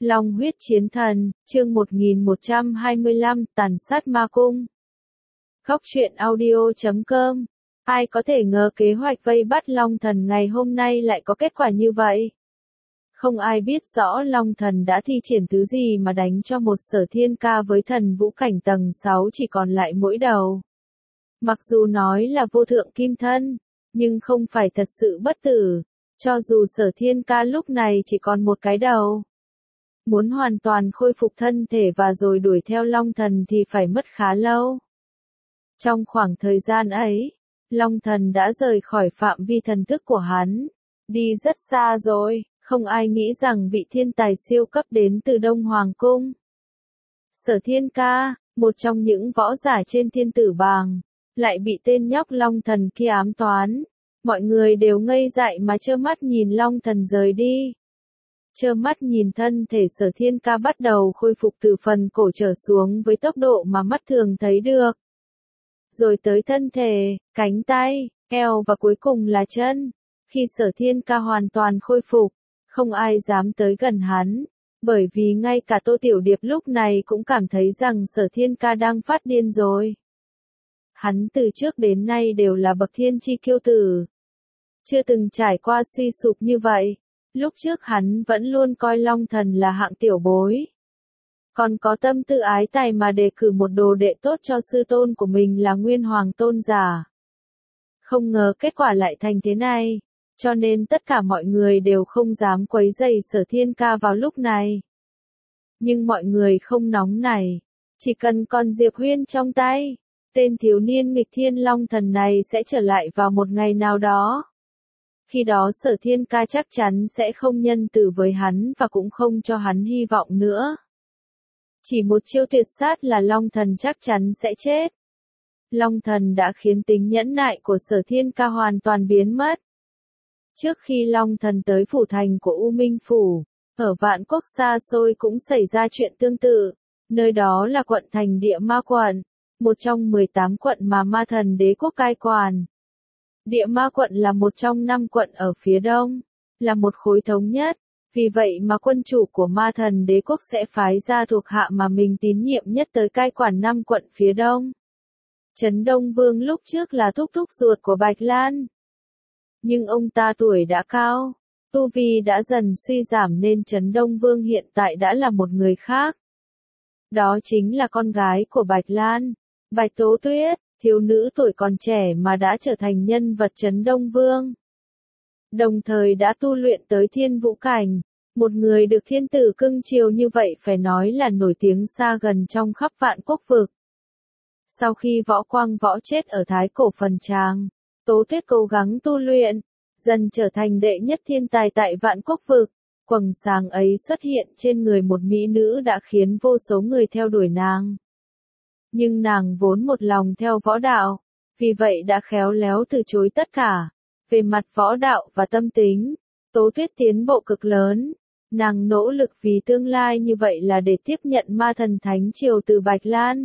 Long huyết chiến thần, chương 1125, tàn sát ma cung. Góc truyện audio.com. Ai có thể ngờ kế hoạch vây bắt Long Thần ngày hôm nay lại có kết quả như vậy? Không ai biết rõ Long Thần đã thi triển thứ gì mà đánh cho một Sở Thiên Ca với thần vũ cảnh tầng 6 chỉ còn lại mỗi đầu. Mặc dù nói là vô thượng kim thân, nhưng không phải thật sự bất tử, cho dù Sở Thiên Ca lúc này chỉ còn một cái đầu. Muốn hoàn toàn khôi phục thân thể và rồi đuổi theo Long Thần thì phải mất khá lâu. Trong khoảng thời gian ấy, Long Thần đã rời khỏi phạm vi thần thức của hắn, đi rất xa rồi, không ai nghĩ rằng vị thiên tài siêu cấp đến từ Đông Hoàng Cung. Sở Thiên Ca, một trong những võ giả trên thiên tử bảng, lại bị tên nhóc Long Thần kia ám toán. Mọi người đều ngây dại mà trơ mắt nhìn Long Thần rời đi. Trơ mắt nhìn thân thể Sở Thiên Ca bắt đầu khôi phục từ phần cổ trở xuống với tốc độ mà mắt thường thấy được. Rồi tới thân thể, cánh tay, eo và cuối cùng là chân. Khi Sở Thiên Ca hoàn toàn khôi phục, không ai dám tới gần hắn, bởi vì ngay cả Tô Tiểu Điệp lúc này cũng cảm thấy rằng Sở Thiên Ca đang phát điên rồi. Hắn từ trước đến nay đều là bậc thiên chi kiêu tử, chưa từng trải qua suy sụp như vậy. Lúc trước hắn vẫn luôn coi Long Thần là hạng tiểu bối. Còn có tâm tư ái tài mà đề cử một đồ đệ tốt cho sư tôn của mình là Nguyên Hoàng Tôn Giả. Không ngờ kết quả lại thành thế này, cho nên tất cả mọi người đều không dám quấy rầy Sở Thiên Ca vào lúc này. Nhưng mọi người không nóng nảy, chỉ cần con Diệp Huyên trong tay, tên thiếu niên nghịch thiên Long Thần này sẽ trở lại vào một ngày nào đó. Khi đó Sở Thiên Ca chắc chắn sẽ không nhân từ với hắn và cũng không cho hắn hy vọng nữa. Chỉ một chiêu tuyệt sát là Long Thần chắc chắn sẽ chết. Long Thần đã khiến tính nhẫn nại của Sở Thiên Ca hoàn toàn biến mất. Trước khi Long Thần tới phủ thành của U Minh Phủ, ở Vạn Quốc xa xôi cũng xảy ra chuyện tương tự. Nơi đó là quận thành Địa Ma Quận, một trong 18 quận mà Ma Thần Đế Quốc cai quản. Địa Ma Quận là một trong 5 quận ở phía đông, là một khối thống nhất, vì vậy mà quân chủ của Ma Thần Đế Quốc sẽ phái ra thuộc hạ mà mình tín nhiệm nhất tới cai quản 5 quận phía đông. Trấn Đông Vương lúc trước là thúc thúc ruột của Bạch Lan. Nhưng ông ta tuổi đã cao, tu vi đã dần suy giảm nên Trấn Đông Vương hiện tại đã là một người khác. Đó chính là con gái của Bạch Lan, Bạch Tố Tuyết. Thiếu nữ tuổi còn trẻ mà đã trở thành nhân vật Trấn Đông Vương. Đồng thời đã tu luyện tới thiên vũ cảnh, một người được thiên tử cưng chiều như vậy phải nói là nổi tiếng xa gần trong khắp Vạn Quốc vực. Sau khi Võ Quang Võ chết ở Thái Cổ Phần Tràng, Tố Tuyết cố gắng tu luyện, dần trở thành đệ nhất thiên tài tại Vạn Quốc vực. Quầng sáng ấy xuất hiện trên người một mỹ nữ đã khiến vô số người theo đuổi nàng. Nhưng nàng vốn một lòng theo võ đạo, vì vậy đã khéo léo từ chối tất cả. Về mặt võ đạo và tâm tính, Tố Tuyết tiến bộ cực lớn. Nàng nỗ lực vì tương lai như vậy là để tiếp nhận Ma Thần Thánh Triều từ Bạch Lan.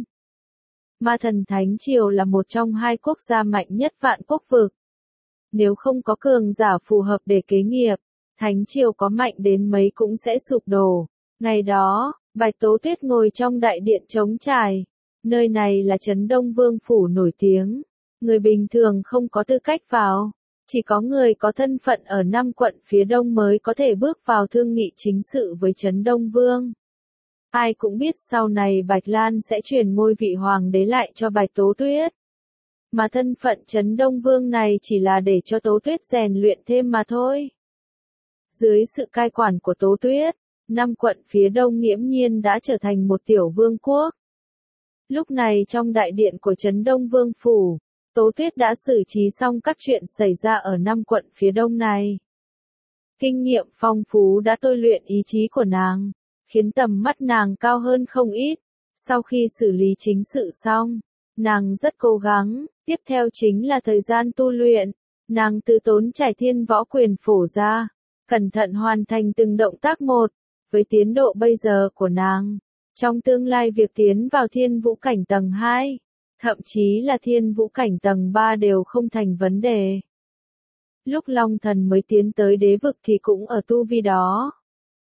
Ma Thần Thánh Triều là một trong 2 quốc gia mạnh nhất Vạn Quốc vực. Nếu không có cường giả phù hợp để kế nghiệp, Thánh Triều có mạnh đến mấy cũng sẽ sụp đổ. Ngày đó, Bạch Tố Tuyết ngồi trong đại điện trống trải. Nơi này là Trấn Đông Vương Phủ nổi tiếng, người bình thường không có tư cách vào, chỉ có người có thân phận ở 5 quận phía đông mới có thể bước vào thương nghị chính sự với Trấn Đông Vương. Ai cũng biết sau này Bạch Lan sẽ truyền ngôi vị hoàng đế lại cho Bạch Tố Tuyết. Mà thân phận Trấn Đông Vương này chỉ là để cho Tố Tuyết rèn luyện thêm mà thôi. Dưới sự cai quản của Tố Tuyết, 5 quận phía đông nghiễm nhiên đã trở thành một tiểu vương quốc. Lúc này trong đại điện của Trấn Đông Vương Phủ, Tố Tuyết đã xử trí xong các chuyện xảy ra ở 5 quận phía đông này. Kinh nghiệm phong phú đã tôi luyện ý chí của nàng, khiến tầm mắt nàng cao hơn không ít. Sau khi xử lý chính sự xong, nàng rất cố gắng, tiếp theo chính là thời gian tu luyện. Nàng từ tốn trải thiên võ quyền phổ ra, cẩn thận hoàn thành từng động tác một. Với tiến độ bây giờ của nàng, trong tương lai việc tiến vào thiên vũ cảnh tầng 2, thậm chí là thiên vũ cảnh tầng 3 đều không thành vấn đề. Lúc Long Thần mới tiến tới đế vực thì cũng ở tu vi đó.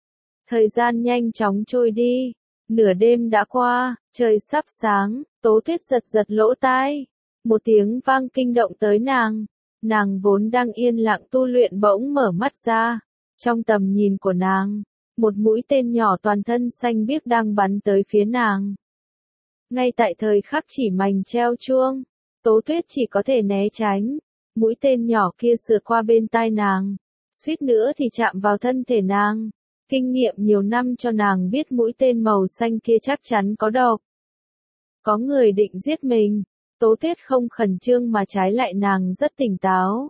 Thời gian nhanh chóng trôi đi. Nửa đêm đã qua, trời sắp sáng, Tố Tuyết giật giật lỗ tai. Một tiếng vang kinh động tới nàng. Nàng vốn đang yên lặng tu luyện bỗng mở mắt ra. Trong tầm nhìn của nàng, một mũi tên nhỏ toàn thân xanh biếc đang bắn tới phía nàng. Ngay tại thời khắc chỉ mảnh treo chuông, Tố Tuyết chỉ có thể né tránh. Mũi tên nhỏ kia sượt qua bên tai nàng, suýt nữa thì chạm vào thân thể nàng. Kinh nghiệm nhiều năm cho nàng biết mũi tên màu xanh kia chắc chắn có độc. Có người định giết mình, Tố Tuyết không khẩn trương mà trái lại nàng rất tỉnh táo.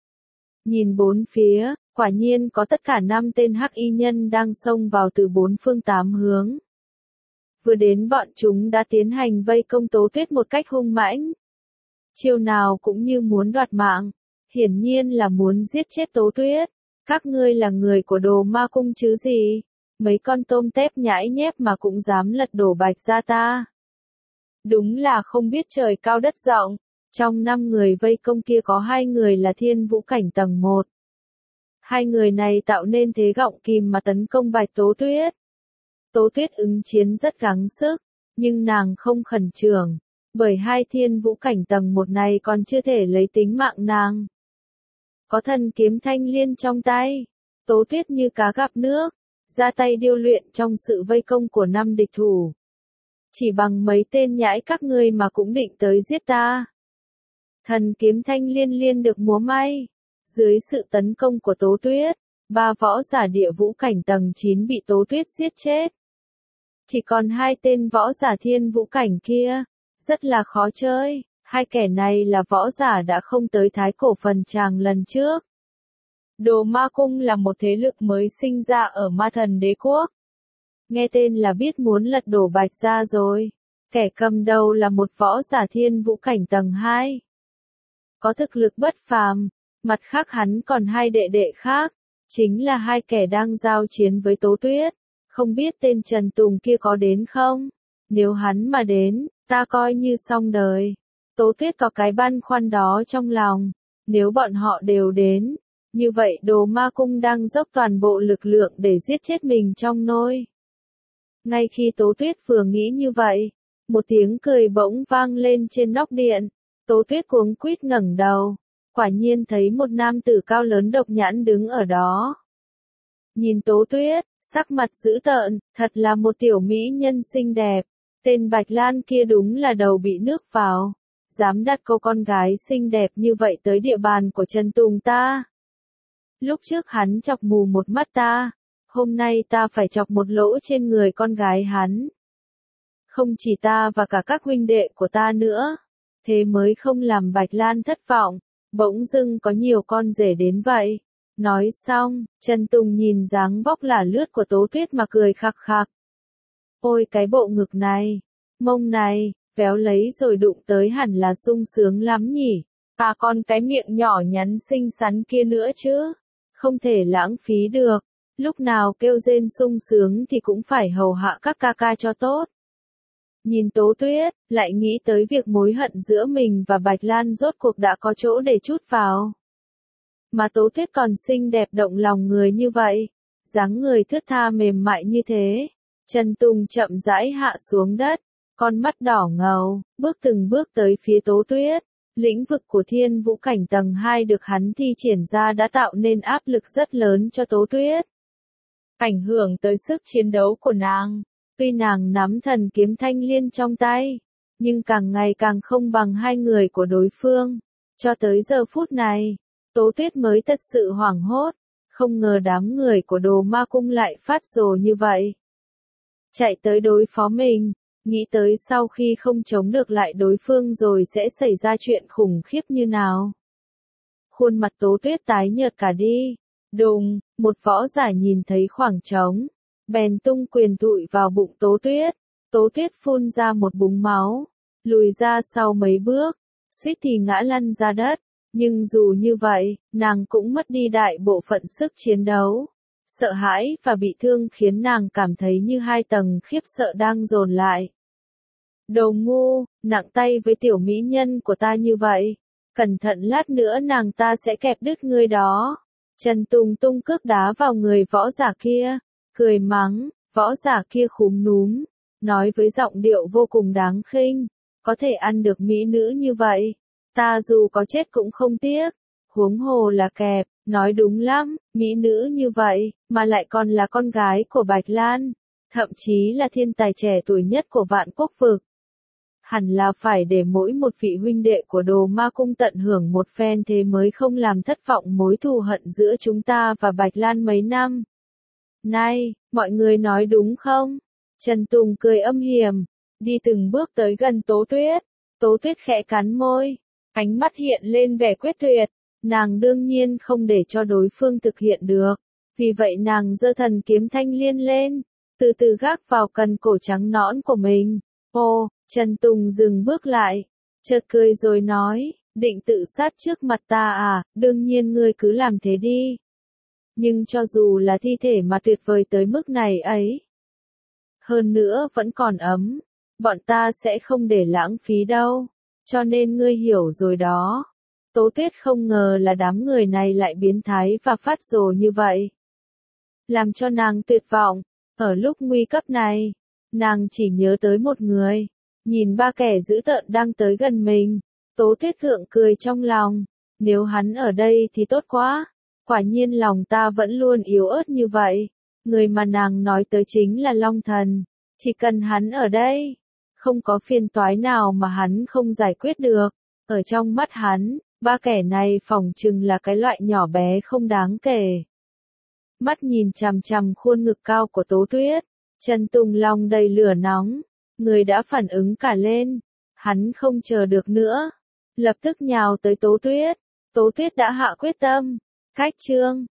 Nhìn bốn phía, quả nhiên có tất cả 5 tên hắc y nhân đang xông vào từ 4 phương 8 hướng. Vừa đến bọn chúng đã tiến hành vây công Tố Tuyết một cách hung mãnh. Chiêu nào cũng như muốn đoạt mạng, hiển nhiên là muốn giết chết Tố Tuyết. Các ngươi là người của Đồ Ma Cung chứ gì? Mấy con tôm tép nhãi nhép mà cũng dám lật đổ Bạch gia ta. Đúng là không biết trời cao đất rộng. Trong 5 người vây công kia có 2 người là thiên vũ cảnh tầng 1. 2 người này tạo nên thế gọng kìm mà tấn công Bạch Tố Tuyết. Tố Tuyết ứng chiến rất gắng sức, nhưng nàng không khẩn trương, bởi 2 thiên vũ cảnh tầng 1 này còn chưa thể lấy tính mạng nàng. Có thần kiếm thanh liên trong tay, Tố Tuyết như cá gặp nước, ra tay điêu luyện trong sự vây công của 5 địch thủ. Chỉ bằng mấy tên nhãi các ngươi mà cũng định tới giết ta. Thần kiếm thanh liên liên được múa may. Dưới sự tấn công của Tố Tuyết, 3 võ giả địa vũ cảnh tầng 9 bị Tố Tuyết giết chết. Chỉ còn 2 tên võ giả thiên vũ cảnh kia, rất là khó chơi. 2 kẻ này là võ giả đã không tới Thái Cổ Phần Tràng lần trước. Đồ Ma Cung là một thế lực mới sinh ra ở Ma Thần Đế Quốc. Nghe tên là biết muốn lật đổ Bạch gia rồi. Kẻ cầm đầu là một võ giả thiên vũ cảnh tầng 2. Có thực lực bất phàm, mặt khác hắn còn 2 đệ đệ khác, chính là 2 kẻ đang giao chiến với Tố Tuyết. Không biết tên Trần Tùng kia có đến không? Nếu hắn mà đến, ta coi như xong đời. Tố Tuyết có cái băn khoăn đó trong lòng. Nếu bọn họ đều đến, như vậy Đồ Ma Cung đang dốc toàn bộ lực lượng để giết chết mình trong nôi. Ngay khi Tố Tuyết vừa nghĩ như vậy, một tiếng cười bỗng vang lên trên nóc điện. Tố Tuyết cuống quýt ngẩng đầu, quả nhiên thấy một nam tử cao lớn độc nhãn đứng ở đó. Nhìn Tố Tuyết, sắc mặt dữ tợn, thật là một tiểu mỹ nhân xinh đẹp. Tên Bạch Lan kia đúng là đầu bị nước vào. Dám đặt cô con gái xinh đẹp như vậy tới địa bàn của Trần Tùng ta. Lúc trước hắn chọc mù một mắt ta, hôm nay ta phải chọc một lỗ trên người con gái hắn. Không chỉ ta và cả các huynh đệ của ta nữa. Thế mới không làm Bạch Lan thất vọng, bỗng dưng có nhiều con rể đến vậy. Nói xong, Trần Tùng nhìn dáng vóc lả lướt của Tố Tuyết mà cười khặc khặc. Ôi cái bộ ngực này, mông này, véo lấy rồi đụng tới hẳn là sung sướng lắm nhỉ. À còn cái miệng nhỏ nhắn xinh xắn kia nữa chứ, không thể lãng phí được. Lúc nào kêu rên sung sướng thì cũng phải hầu hạ các ca ca cho tốt. Nhìn Tố Tuyết, lại nghĩ tới việc mối hận giữa mình và Bạch Lan rốt cuộc đã có chỗ để trút vào. Mà Tố Tuyết còn xinh đẹp động lòng người như vậy, dáng người thướt tha mềm mại như thế. Trần Tùng chậm rãi hạ xuống đất, con mắt đỏ ngầu, bước từng bước tới phía Tố Tuyết. Lĩnh vực của thiên vũ cảnh tầng 2 được hắn thi triển ra đã tạo nên áp lực rất lớn cho Tố Tuyết. Ảnh hưởng tới sức chiến đấu của nàng. Tuy nàng nắm thần kiếm thanh liên trong tay, nhưng càng ngày càng không bằng 2 người của đối phương. Cho tới giờ phút này, Tố Tuyết mới thật sự hoảng hốt, không ngờ đám người của Đồ Ma Cung lại phát rồ như vậy. Chạy tới đối phó mình, nghĩ tới sau khi không chống được lại đối phương rồi sẽ xảy ra chuyện khủng khiếp như nào. Khuôn mặt Tố Tuyết tái nhợt cả đi. Đùng, một võ giả nhìn thấy khoảng trống, bèn tung quyền tụi vào bụng Tố Tuyết. Tố Tuyết phun ra một búng máu, lùi ra sau mấy bước, suýt thì ngã lăn ra đất. Nhưng dù như vậy, nàng cũng mất đi đại bộ phận sức chiến đấu. Sợ hãi và bị thương khiến nàng cảm thấy như 2 tầng khiếp sợ đang dồn lại. Đồ ngu, nặng tay với tiểu mỹ nhân của ta như vậy. Cẩn thận lát nữa nàng ta sẽ kẹp đứt ngươi đó. Trần Tùng tung cước đá vào người võ giả kia. cười mắng, võ giả kia khúm núm, nói với giọng điệu vô cùng đáng khinh, có thể ăn được mỹ nữ như vậy, ta dù có chết cũng không tiếc, huống hồ là kẹp, nói đúng lắm, mỹ nữ như vậy, mà lại còn là con gái của Bạch Lan, thậm chí là thiên tài trẻ tuổi nhất của Vạn Quốc vực. Hẳn là phải để mỗi một vị huynh đệ của Đồ Ma Cung tận hưởng một phen thế mới không làm thất vọng mối thù hận giữa chúng ta và Bạch Lan mấy năm. Này, mọi người nói đúng không? Trần Tùng cười âm hiểm, đi từng bước tới gần Tố Tuyết. Tố Tuyết khẽ cắn môi, ánh mắt hiện lên vẻ quyết tuyệt. Nàng đương nhiên không để cho đối phương thực hiện được. Vì vậy nàng giơ thần kiếm thanh liên lên, từ từ gác vào cần cổ trắng nõn của mình. Ồ, Trần Tùng dừng bước lại, chợt cười rồi nói, định tự sát trước mặt ta à, đương nhiên ngươi cứ làm thế đi. Nhưng cho dù là thi thể mà tuyệt vời tới mức này ấy, hơn nữa vẫn còn ấm, bọn ta sẽ không để lãng phí đâu, cho nên ngươi hiểu rồi đó. Tố Tuyết không ngờ là đám người này lại biến thái và phát rồ như vậy. Làm cho nàng tuyệt vọng, ở lúc nguy cấp này, nàng chỉ nhớ tới một người, nhìn ba kẻ dữ tợn đang tới gần mình, Tố Tuyết gượng cười trong lòng, nếu hắn ở đây thì tốt quá, quả nhiên lòng ta vẫn luôn yếu ớt như vậy, người mà nàng nói tới chính là Long Thần, chỉ cần hắn ở đây, không có phiền toái nào mà hắn không giải quyết được, ở trong mắt hắn, ba kẻ này phỏng chừng là cái loại nhỏ bé không đáng kể. Mắt nhìn chằm chằm khuôn ngực cao của Tố Tuyết, Trần Tùng lòng đầy lửa nóng, người đã phản ứng cả lên, hắn không chờ được nữa, lập tức nhào tới Tố Tuyết đã hạ quyết tâm, khách trương,